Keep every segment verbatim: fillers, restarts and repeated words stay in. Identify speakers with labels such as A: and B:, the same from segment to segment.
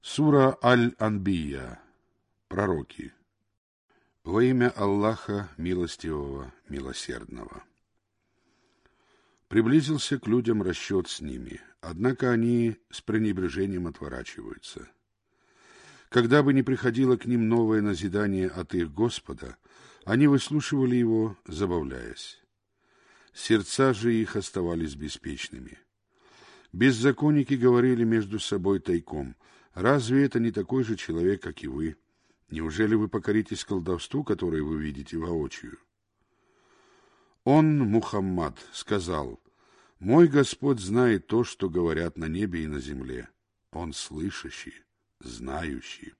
A: Сура Аль-Анбия. Пророки. Во имя Аллаха Милостивого, Милосердного. Приблизился к людям расчет с ними, однако они с пренебрежением отворачиваются. Когда бы ни приходило к ним новое назидание от их Господа, они выслушивали его, забавляясь. Сердца же их оставались беспечными. Беззаконники говорили между собой тайком: «Разве это не такой же человек, как и вы? Неужели вы покоритесь колдовству, которое вы видите воочию?» Он, Мухаммад, сказал: «Мой Господь знает то, что говорят на небе и на земле. Он слышащий, знающий».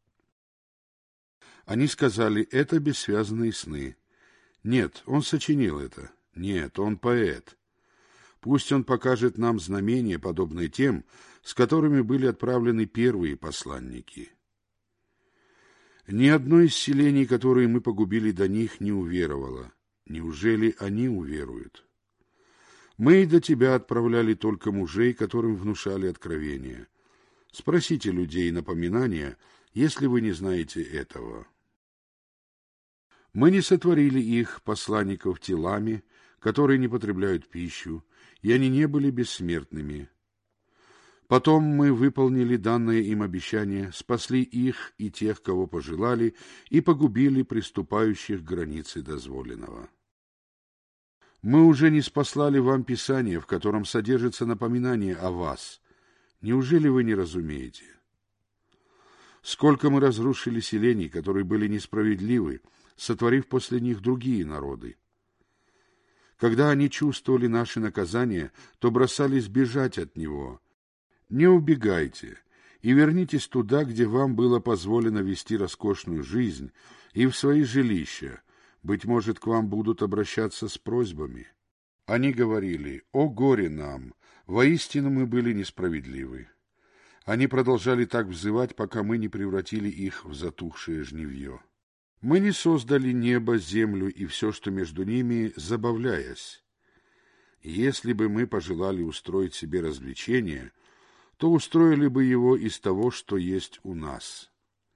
A: Они сказали: «Это бессвязные сны». Нет, он сочинил это. Нет, он поэт. Пусть он покажет нам знамения, подобные тем, с которыми были отправлены первые посланники. Ни одно из селений, которые мы погубили до них, не уверовало. Неужели они уверуют? Мы и до тебя отправляли только мужей, которым внушали откровения. Спросите людей напоминания, если вы не знаете этого. Мы не сотворили их, посланников, телами, которые не потребляют пищу, и они не были бессмертными. Потом мы выполнили данное им обещание, спасли их и тех, кого пожелали, и погубили приступающих к границе дозволенного. Мы уже не спаслали вам Писание, в котором содержится напоминание о вас. Неужели вы не разумеете? Сколько мы разрушили селений, которые были несправедливы, сотворив после них другие народы. Когда они чувствовали наши наказания, то бросались бежать от него. Не убегайте и вернитесь туда, где вам было позволено вести роскошную жизнь, и в свои жилища. Быть может, к вам будут обращаться с просьбами. Они говорили: «О горе нам! Воистину мы были несправедливы». Они продолжали так взывать, пока мы не превратили их в затухшее жнивье. Мы не создали небо, землю и все, что между ними, забавляясь. Если бы мы пожелали устроить себе развлечение, то устроили бы его из того, что есть у нас.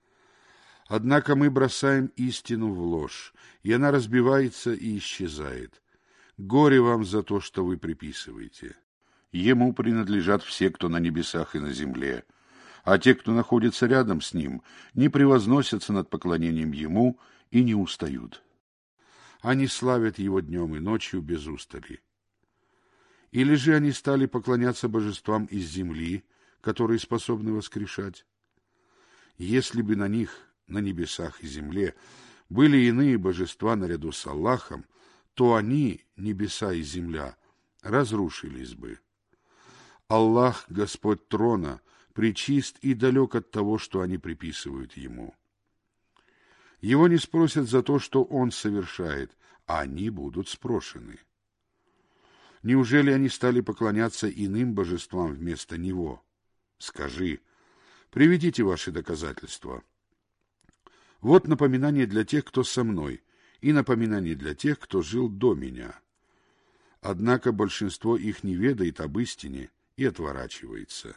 A: Однако мы бросаем истину в ложь, и она разбивается и исчезает. Горе вам за то, что вы приписываете. Ему принадлежат все, кто на небесах и на земле, а те, кто находится рядом с ним, не превозносятся над поклонением ему и не устают. Они славят его днем и ночью без устали. Или же они стали поклоняться божествам из земли, которые способны воскрешать? Если бы на них, на небесах и земле, были иные божества наряду с Аллахом, то они, небеса и земля, разрушились бы. Аллах, Господь трона, пречист и далек от того, что они приписывают ему. Его не спросят за то, что он совершает, а они будут спрошены. Неужели они стали поклоняться иным божествам вместо него? Скажи: приведите ваши доказательства. Вот напоминание для тех, кто со мной, и напоминание для тех, кто жил до меня. Однако большинство их не ведает об истине и отворачивается.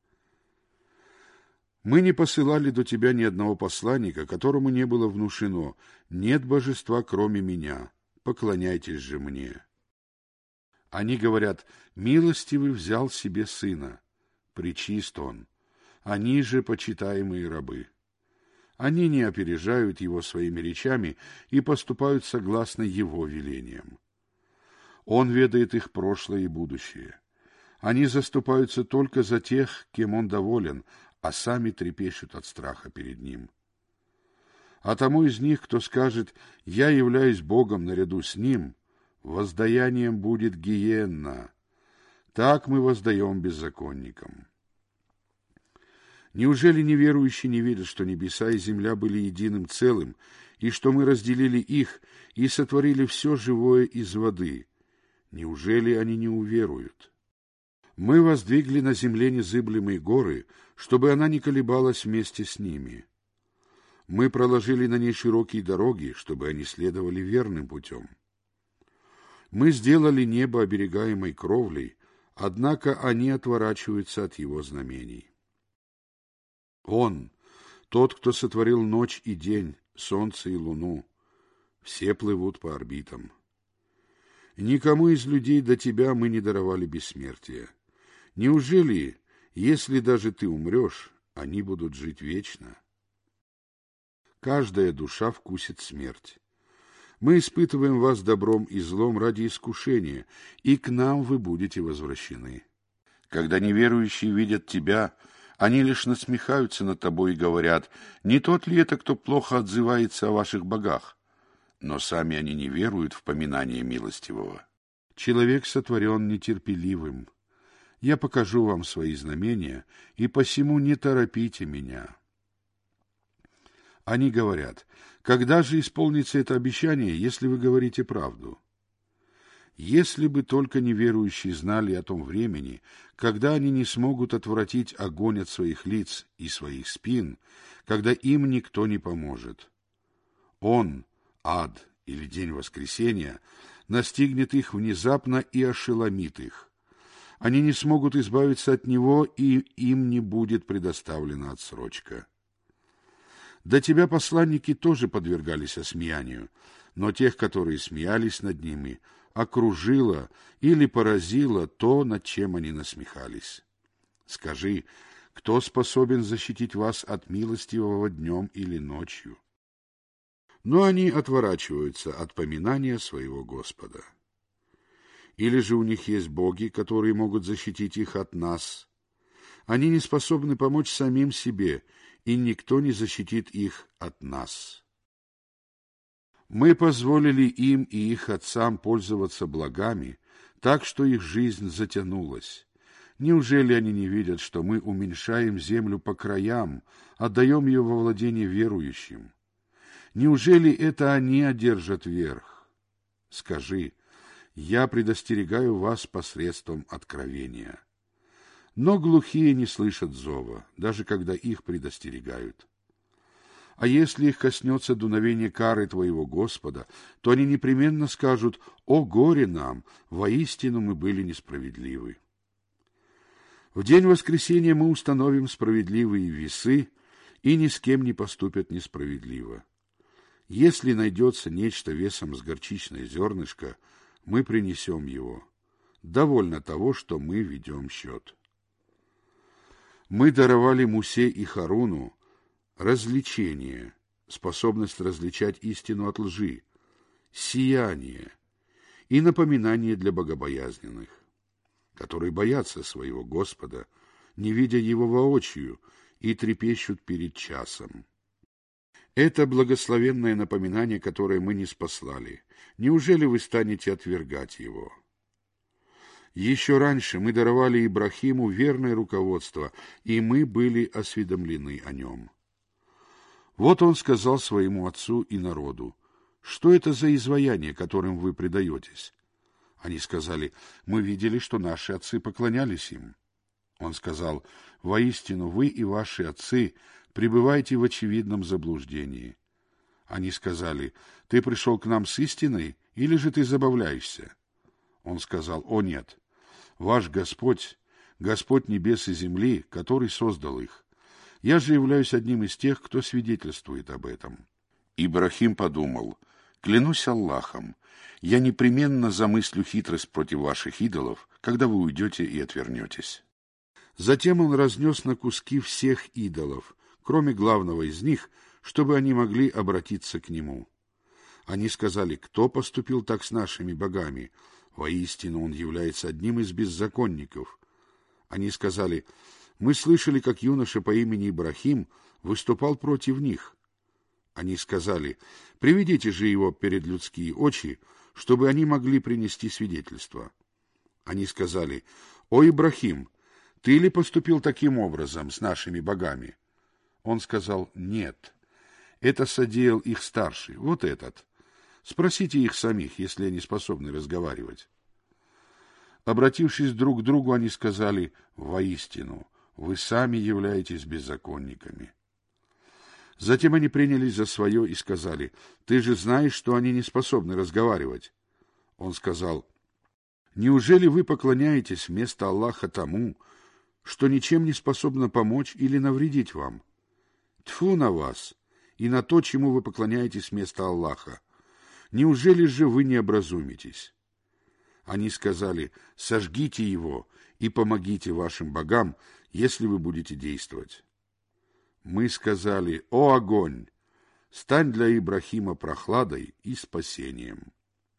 A: Мы не посылали до тебя ни одного посланника, которому не было внушено: нет божества, кроме меня, поклоняйтесь же мне. Они говорят: милостивый взял себе сына, пречист он, они же почитаемые рабы. Они не опережают его своими речами и поступают согласно его велениям. Он ведает их прошлое и будущее. Они заступаются только за тех, кем он доволен, а сами трепещут от страха перед ним. А тому из них, кто скажет: «Я являюсь Богом наряду с ним», воздаянием будет гиенна. Так мы воздаем беззаконникам. Неужели неверующие не видят, что небеса и земля были единым целым, и что мы разделили их и сотворили все живое из воды? Неужели они не уверуют? Мы воздвигли на земле незыблемые горы, чтобы она не колебалась вместе с ними. Мы проложили на ней широкие дороги, чтобы они следовали верным путем. Мы сделали небо оберегаемой кровлей, однако они отворачиваются от его знамений. Он, тот, кто сотворил ночь и день, солнце и луну, все плывут по орбитам. Никому из людей до тебя мы не даровали бессмертия. Неужели, если даже ты умрешь, они будут жить вечно? Каждая душа вкусит смерть. Мы испытываем вас добром и злом ради искушения, и к нам вы будете возвращены. Когда неверующие видят тебя, они лишь насмехаются над тобой и говорят: не тот ли это, кто плохо отзывается о ваших богах? Но сами они не веруют в поминание милостивого. Человек сотворен нетерпеливым. Я покажу вам свои знамения, и посему не торопите меня. Они говорят: когда же исполнится это обещание, если вы говорите правду? Если бы только неверующие знали о том времени, когда они не смогут отвратить огонь от своих лиц и своих спин, когда им никто не поможет. Он, ад или день воскресения, настигнет их внезапно и ошеломит их. Они не смогут избавиться от него, и им не будет предоставлена отсрочка. До тебя посланники тоже подвергались осмеянию, но тех, которые смеялись над ними, окружило или поразило то, над чем они насмехались. Скажи, кто способен защитить вас от милостивого днем или ночью? Но они отворачиваются от поминания своего Господа. Или же у них есть боги, которые могут защитить их от нас? Они не способны помочь самим себе, и никто не защитит их от нас. Мы позволили им и их отцам пользоваться благами, так что их жизнь затянулась. Неужели они не видят, что мы уменьшаем землю по краям, отдаем ее во владение верующим? Неужели это они одержат верх? Скажи: я предостерегаю вас посредством откровения. Но глухие не слышат зова, даже когда их предостерегают. А если их коснется дуновение кары твоего Господа, то они непременно скажут: «О горе нам! Воистину мы были несправедливы». В день воскресения мы установим справедливые весы, и ни с кем не поступят несправедливо. Если найдется нечто весом с горчичное зернышко, мы принесем его. Довольно того, что мы ведем счет. Мы даровали Мусе и Харуну развлечение, способность различать истину от лжи, сияние и напоминание для богобоязненных, которые боятся своего Господа, не видя его воочию, и трепещут перед часом. Это благословенное напоминание, которое мы ниспослали. Неужели вы станете отвергать его? Еще раньше мы даровали Ибрахиму верное руководство, и мы были осведомлены о нем. Вот он сказал своему отцу и народу: «Что это за изваяние, которым вы предаетесь?» Они сказали: «Мы видели, что наши отцы поклонялись им». Он сказал: «Воистину, вы и ваши отцы пребываете в очевидном заблуждении». Они сказали: «Ты пришел к нам с истиной, или же ты забавляешься?» Он сказал: «О нет! Ваш Господь, Господь небес и земли, который создал их. Я же являюсь одним из тех, кто свидетельствует об этом». Ибрахим подумал: «Клянусь Аллахом, я непременно замыслю хитрость против ваших идолов, когда вы уйдете и отвернетесь». Затем он разнес на куски всех идолов, кроме главного из них, чтобы они могли обратиться к нему. Они сказали: «Кто поступил так с нашими богами? Воистину, он является одним из беззаконников». Они сказали: «Мы слышали, как юноша по имени Ибрахим выступал против них». Они сказали: «Приведите же его перед людские очи, чтобы они могли принести свидетельство». Они сказали: «О Ибрахим, ты ли поступил таким образом с нашими богами?» Он сказал: «Нет, это содеял их старший, вот этот. Спросите их самих, если они способны разговаривать». Обратившись друг к другу, они сказали: «Воистину, вы сами являетесь беззаконниками». Затем они принялись за свое и сказали: «Ты же знаешь, что они не способны разговаривать». Он сказал: «Неужели вы поклоняетесь вместо Аллаха тому, что ничем не способно помочь или навредить вам? Тьфу на вас и на то, чему вы поклоняетесь вместо Аллаха. Неужели же вы не образумитесь? Они сказали: сожгите его и помогите вашим богам, если вы будете действовать. Мы сказали: о огонь, стань для Ибрахима прохладой и спасением.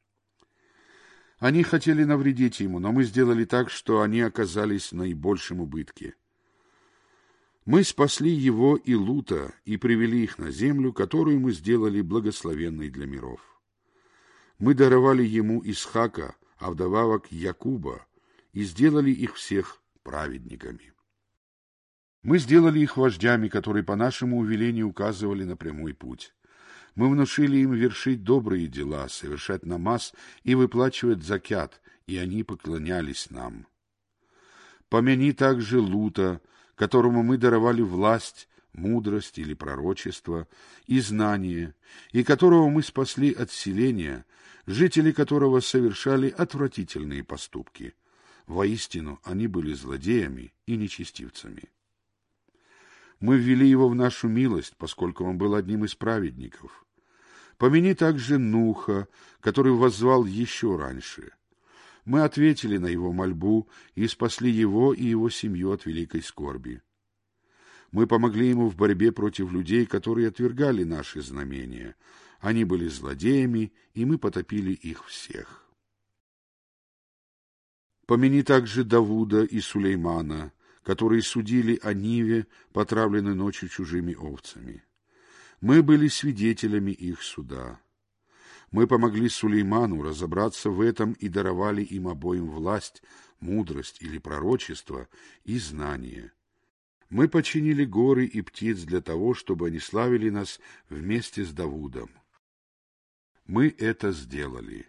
A: Они хотели навредить ему, но мы сделали так, что они оказались в наибольшем убытке. Мы спасли его и Лута и привели их на землю, которую мы сделали благословенной для миров. Мы даровали ему Исхака, а вдобавок Якуба, и сделали их всех праведниками. Мы сделали их вождями, которые по нашему увелению указывали на прямой путь. Мы внушили им вершить добрые дела, совершать намаз и выплачивать закят, и они поклонялись нам. Помяни также Лута, которому мы даровали власть, мудрость или пророчество и знание, и которого мы спасли от селения, жители которого совершали отвратительные поступки. Воистину, они были злодеями и нечестивцами. Мы ввели его в нашу милость, поскольку он был одним из праведников. Помяни также Нуха, который воззвал еще раньше. Мы ответили на его мольбу и спасли его и его семью от великой скорби. Мы помогли ему в борьбе против людей, которые отвергали наши знамения. Они были злодеями, и мы потопили их всех. Помяни также Давуда и Сулеймана, которые судили о Ниве, потравленной ночью чужими овцами. Мы были свидетелями их суда. Мы помогли Сулейману разобраться в этом и даровали им обоим власть, мудрость или пророчество и знание. Мы подчинили горы и птиц для того, чтобы они славили нас вместе с Давудом. Мы это сделали.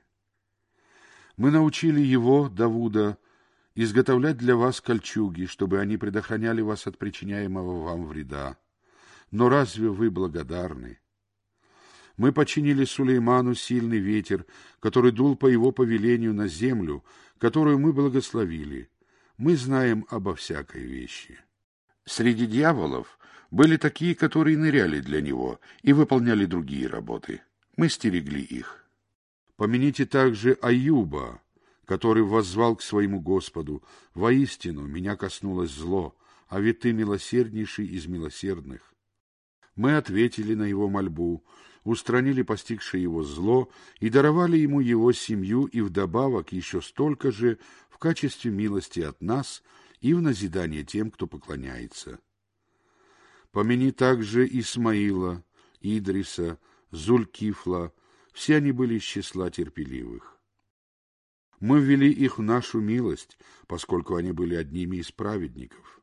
A: Мы научили его, Давуда, изготовлять для вас кольчуги, чтобы они предохраняли вас от причиняемого вам вреда. Но разве вы благодарны? Мы подчинили Сулейману сильный ветер, который дул по его повелению на землю, которую мы благословили. Мы знаем обо всякой вещи. Среди дьяволов были такие, которые ныряли для него и выполняли другие работы. Мы стерегли их. Помяните также Аюба, который воззвал к своему Господу: «Воистину, меня коснулось зло, а ведь ты милосерднейший из милосердных». Мы ответили на его мольбу, устранили постигшее его зло и даровали ему его семью и вдобавок еще столько же в качестве милости от нас и в назидание тем, кто поклоняется. Помяни также Исмаила, Идриса, Зулькифла, все они были из числа терпеливых. Мы ввели их в нашу милость, поскольку они были одними из праведников.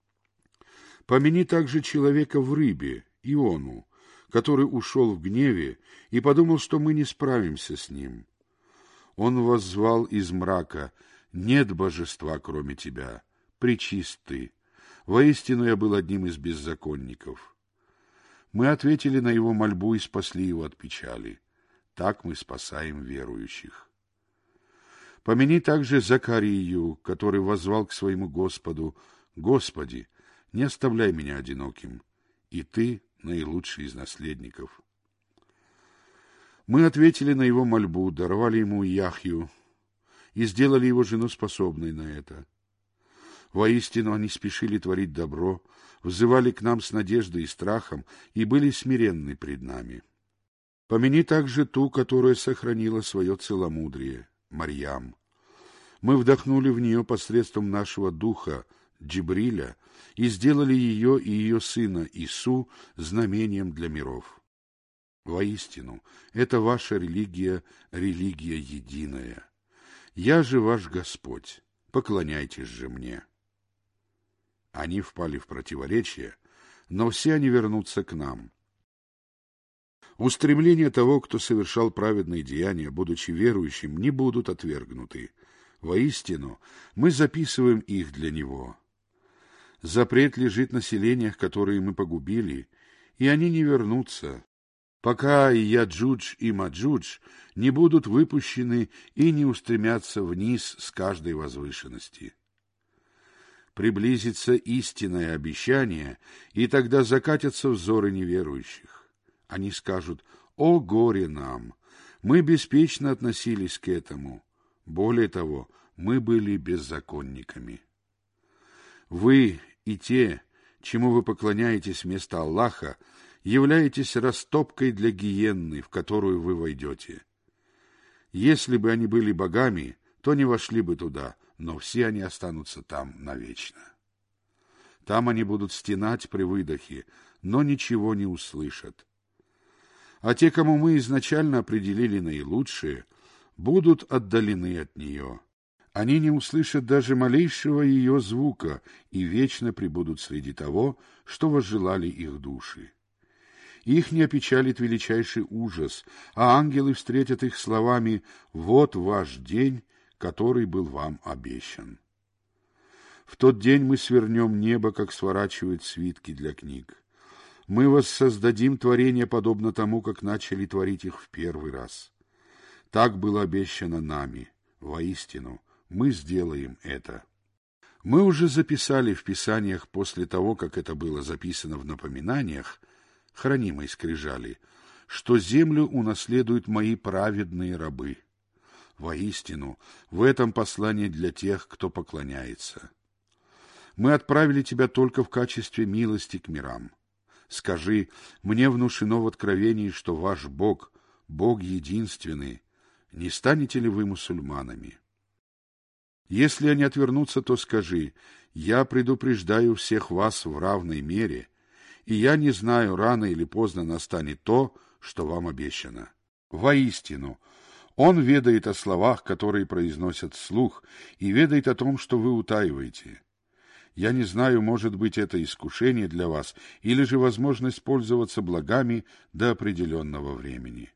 A: Помяни также человека в рыбе, Иону, который ушел в гневе и подумал, что мы не справимся с ним. Он воззвал из мрака: «Нет божества, кроме тебя, пречист ты. Воистину я был одним из беззаконников». Мы ответили на его мольбу и спасли его от печали. Так мы спасаем верующих. Помяни также Закарию, который воззвал к своему Господу: «Господи, не оставляй меня одиноким, и ты наилучший из наследников». Мы ответили на его мольбу, даровали ему Яхью и сделали его жену способной на это. Воистину они спешили творить добро, взывали к нам с надеждой и страхом и были смиренны пред нами. Помяни также ту, которая сохранила свое целомудрие, Марьям. Мы вдохнули в нее посредством нашего духа, Джибриля, и сделали ее и ее сына Ису знамением для миров. Воистину, это ваша религия, религия единая. Я же ваш Господь, поклоняйтесь же мне. Они впали в противоречие, но все они вернутся к нам. Устремления того, кто совершал праведные деяния, будучи верующим, не будут отвергнуты. Воистину, мы записываем их для него. Запрет лежит на селениях, которые мы погубили, и они не вернутся, пока и Яджудж, и Маджудж не будут выпущены и не устремятся вниз с каждой возвышенности. приблизится истинное обещание, и тогда закатятся взоры неверующих. Они скажут: «О горе нам! Мы беспечно относились к этому. Более того, мы были беззаконниками». Вы и те, чему вы поклоняетесь вместо Аллаха, являетесь растопкой для гиенны, в которую вы войдете. Если бы они были богами, то не вошли бы туда, но все они останутся там навечно. Там они будут стенать при выдохе, но ничего не услышат. А те, кому мы изначально определили наилучшее, будут отдалены от нее. Они не услышат даже малейшего ее звука и вечно пребудут среди того, что возжелали их души. Их не опечалит величайший ужас, а ангелы встретят их словами: «Вот ваш день, который был вам обещан». В тот день мы свернем небо, как сворачивают свитки для книг. Мы воссоздадим творение подобно тому, как начали творить их в первый раз. Так было обещано нами. Воистину, мы сделаем это. Мы уже записали в Писаниях после того, как это было записано в напоминаниях, хранимой скрижали, что землю унаследуют мои праведные рабы. Воистину, в этом послание для тех, кто поклоняется. Мы отправили тебя только в качестве милости к мирам. Скажи: мне внушено в откровении, что ваш Бог, Бог единственный. Не станете ли вы мусульманами? Если они отвернутся, то скажи: я предупреждаю всех вас в равной мере, и я не знаю, рано или поздно настанет то, что вам обещано. Воистину, Он ведает о словах, которые произносят вслух, и ведает о том, что вы утаиваете. Я не знаю, может быть, это искушение для вас, или же возможность пользоваться благами до определенного времени.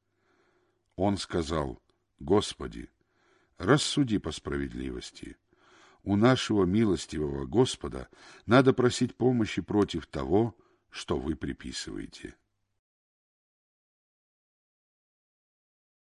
A: Он сказал: Господи, рассуди по справедливости. У нашего милостивого Господа надо просить помощи против того, что вы приписываете.